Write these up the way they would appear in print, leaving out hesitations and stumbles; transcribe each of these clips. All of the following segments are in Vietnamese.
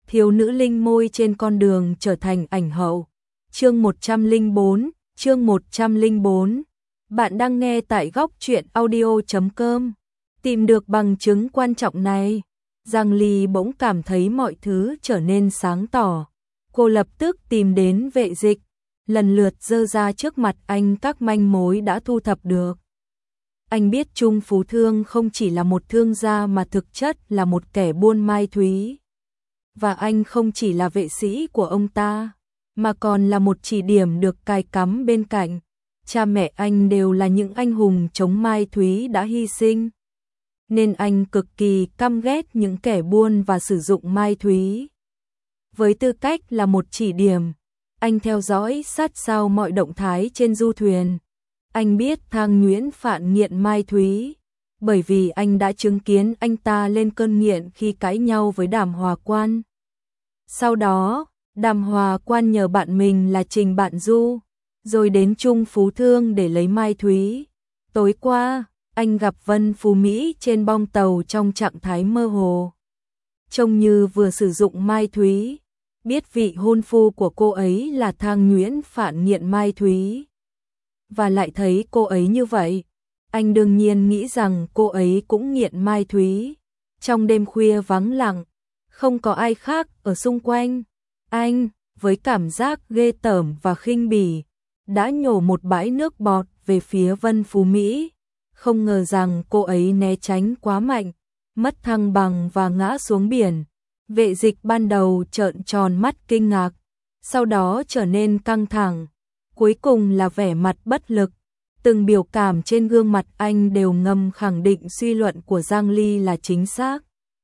thiếu nữ linh môi trên con đường trở thành ảnh hậu. Chương 104, chương 104. Bạn đang nghe tại góc truyện audio.com. Tìm được bằng chứng quan trọng này, Giang Ly bỗng cảm thấy mọi thứ trở nên sáng tỏ. Cô lập tức tìm đến Vệ Dịch, lần lượt dơ ra trước mặt anh các manh mối đã thu thập được. Anh biết Trung Phú Thương không chỉ là một thương gia mà thực chất là một kẻ buôn mai thúy. Và anh không chỉ là vệ sĩ của ông ta, mà còn là một chỉ điểm được cài cắm bên cạnh. Cha mẹ anh đều là những anh hùng chống mai thúy đã hy sinh. Nên anh cực kỳ căm ghét những kẻ buôn và sử dụng mai thúy. Với tư cách là một chỉ điểm, anh theo dõi sát sao mọi động thái trên du thuyền. Anh biết Thang Nguyễn Phạn nghiện mai thúy, bởi vì anh đã chứng kiến anh ta lên cơn nghiện khi cãi nhau với Đàm Hòa Quan. Sau đó, Đàm Hòa Quan nhờ bạn mình là Trình Bạn Du, rồi đến Trung Phú Thương để lấy mai thúy. Tối qua, anh gặp Vân Phú Mỹ trên bong tàu trong trạng thái mơ hồ. Trông như vừa sử dụng mai thúy, biết vị hôn phu của cô ấy là Thang Nguyễn Phạn nghiện mai thúy. Và lại thấy cô ấy như vậy, anh đương nhiên nghĩ rằng cô ấy cũng nghiện mai thúy. Trong đêm khuya vắng lặng, không có ai khác ở xung quanh, anh, với cảm giác ghê tởm và khinh bỉ, đã nhổ một bãi nước bọt về phía Vân Phú Mỹ. Không ngờ rằng cô ấy né tránh quá mạnh, mất thăng bằng và ngã xuống biển. Vệ Dịch ban đầu trợn tròn mắt kinh ngạc, sau đó trở nên căng thẳng, cuối cùng là vẻ mặt bất lực. Từng biểu cảm trên gương mặt anh đều ngầm khẳng định suy luận của Giang Ly là chính xác.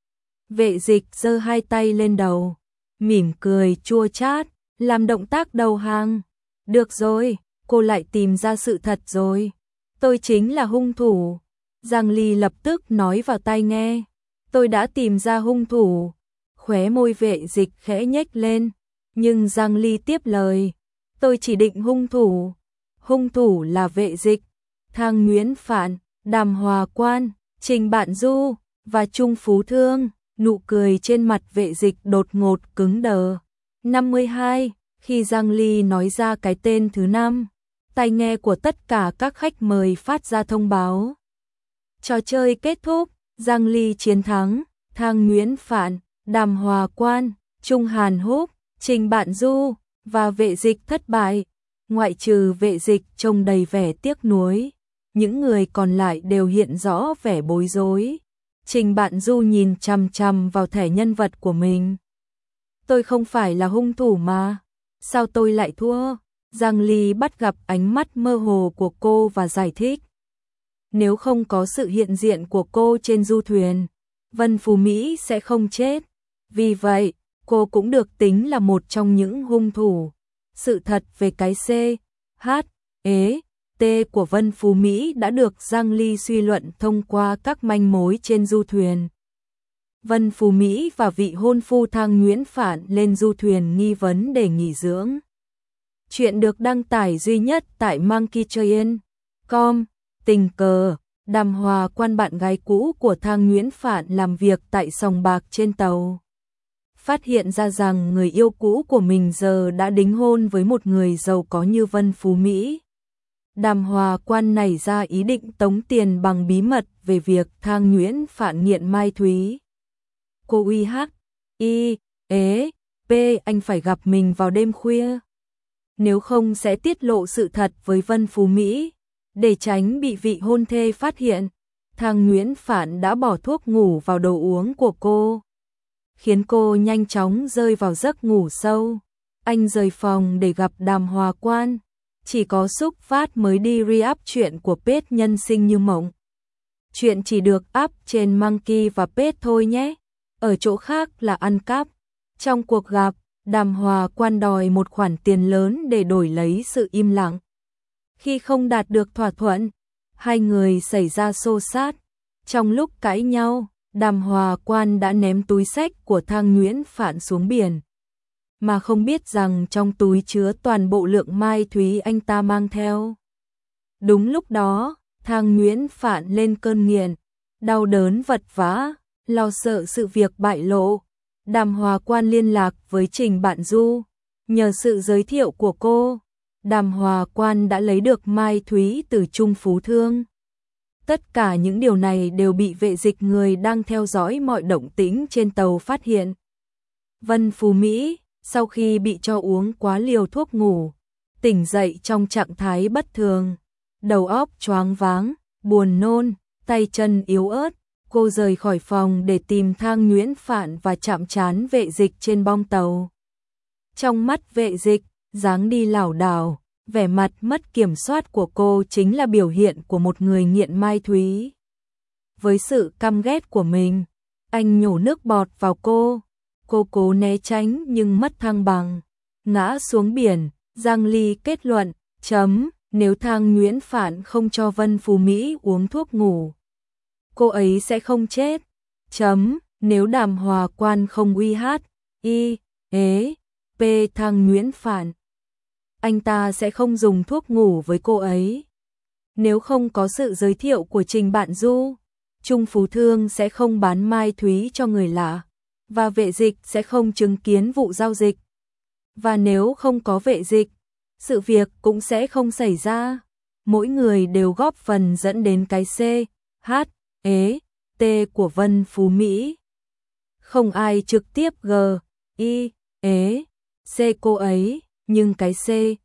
Vệ Dịch giơ hai tay lên đầu, mỉm cười chua chát, làm động tác đầu hàng. Được rồi, cô lại tìm ra sự thật rồi. Tôi chính là hung thủ. Giang Ly lập tức nói vào tai nghe. Tôi đã tìm ra hung thủ. Khóe môi Vệ Dịch khẽ nhếch lên. Nhưng Giang Ly tiếp lời. Tôi chỉ định hung thủ. Hung thủ là Vệ Dịch, Thang Nguyễn Phạn, Đàm Hòa Quan, Trình Bạn Du và Trung Phú Thương. Nụ cười trên mặt Vệ Dịch đột ngột cứng đờ. 52. Khi Giang Ly nói ra cái tên thứ 5, tai nghe của tất cả các khách mời phát ra thông báo. Trò chơi kết thúc, Giang Ly chiến thắng, Thang Nguyễn Phạn, Đàm Hòa Quan, Trung Hàn Húc, Trình Bạn Du và Vệ Dịch thất bại. Ngoại trừ Vệ Dịch trông đầy vẻ tiếc nuối, những người còn lại đều hiện rõ vẻ bối rối. Trình Bạn Du nhìn chằm chằm vào thẻ nhân vật của mình. Tôi không phải là hung thủ mà, sao tôi lại thua? Giang Ly bắt gặp ánh mắt mơ hồ của cô và giải thích. Nếu không có sự hiện diện của cô trên du thuyền, Vân Phú Mỹ sẽ không chết. Vì vậy, cô cũng được tính là một trong những hung thủ. Sự thật về cái C, H, E, T của Vân Phú Mỹ đã được Giang Ly suy luận thông qua các manh mối trên du thuyền. Vân Phú Mỹ và vị hôn phu Thang Nguyễn Phạn lên du thuyền nghi vấn để nghỉ dưỡng. Chuyện được đăng tải duy nhất tại monkeytrain.com. Tình cờ, Đàm Hòa Quan bạn gái cũ của Thang Nguyễn Phạn làm việc tại sòng bạc trên tàu. Phát hiện ra rằng người yêu cũ của mình giờ đã đính hôn với một người giàu có như Vân Phú Mỹ. Đàm Hòa Quan nảy ra ý định tống tiền bằng bí mật về việc Thang Nguyễn Phạn nghiện mai thúy. Cô uy hắc, y, ế, p anh phải gặp mình vào đêm khuya. Nếu không sẽ tiết lộ sự thật với Vân Phú Mỹ. Để tránh bị vị hôn thê phát hiện, Thang Nguyễn Phạn đã bỏ thuốc ngủ vào đồ uống của cô, khiến cô nhanh chóng rơi vào giấc ngủ sâu. Anh rời phòng để gặp Đàm Hòa Quan. Chỉ có Xúc Phát mới đi re-up chuyện của page Nhân Sinh Như Mộng. Chuyện chỉ được up trên Monkey và page thôi nhé. Ở chỗ khác là ăn cắp. Trong cuộc gặp, Đàm Hòa Quan đòi một khoản tiền lớn để đổi lấy sự im lặng. Khi không đạt được thỏa thuận, hai người xảy ra xô xát. Trong lúc cãi nhau, Đàm Hòa Quan đã ném túi xách của Thang Nguyễn Phạn xuống biển, mà không biết rằng trong túi chứa toàn bộ lượng mai thúy anh ta mang theo. Đúng lúc đó, Thang Nguyễn Phạn lên cơn nghiện, đau đớn vật vã, lo sợ sự việc bại lộ. Đàm Hòa Quan liên lạc với Trình Bạn Du. Nhờ sự giới thiệu của cô, Đàm Hòa Quan đã lấy được Mai Thúy từ Trung Phú Thương. Tất cả những điều này đều bị vệ dịch người đang theo dõi mọi động tĩnh trên tàu phát hiện. Vân Phú Mỹ, sau khi bị cho uống quá liều thuốc ngủ, tỉnh dậy trong trạng thái bất thường, đầu óc choáng váng, buồn nôn, tay chân yếu ớt. Cô rời khỏi phòng để tìm Thang Nguyễn Phạn và chạm trán vệ dịch trên bong tàu. Trong mắt vệ dịch, dáng đi lảo đảo, vẻ mặt mất kiểm soát của cô chính là biểu hiện của một người nghiện Mai Thúy. Với sự căm ghét của mình, anh nhổ nước bọt vào cô. Cô cố né tránh nhưng mất thăng bằng, ngã xuống biển. Giang Ly kết luận, nếu Thang Nguyễn Phạn không cho Vân Phú Mỹ uống thuốc ngủ, cô ấy sẽ không chết. Nếu Đàm Hòa Quan không uy hát, Thang Nguyễn Phạn, anh ta sẽ không dùng thuốc ngủ với cô ấy. Nếu không có sự giới thiệu của Trình Bạn Du, Trung Phú Thương sẽ không bán Mai Thúy cho người lạ, và vệ dịch sẽ không chứng kiến vụ giao dịch. Và nếu không có vệ dịch, sự việc cũng sẽ không xảy ra. Mỗi người đều góp phần dẫn đến cái T của Vân Phú Mỹ. Không ai trực tiếp C cô ấy, nhưng cái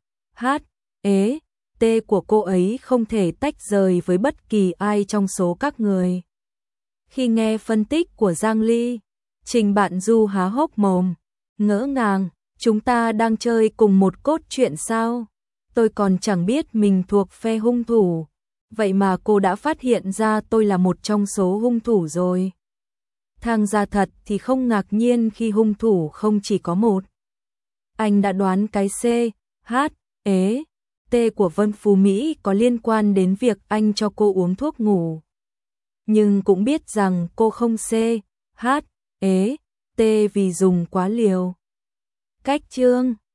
T của cô ấy không thể tách rời với bất kỳ ai trong số các người. Khi nghe phân tích của Giang Ly, Trình Bạn Du há hốc mồm, ngỡ ngàng, chúng ta đang chơi cùng một cốt truyện sao? Tôi còn chẳng biết mình thuộc phe hung thủ. Vậy mà cô đã phát hiện ra tôi là một trong số hung thủ rồi. Thang gia thật thì không ngạc nhiên khi hung thủ không chỉ có một. Anh đã đoán cái T của Vân Phú Mỹ có liên quan đến việc anh cho cô uống thuốc ngủ. Nhưng cũng biết rằng cô không T vì dùng quá liều. Cách chương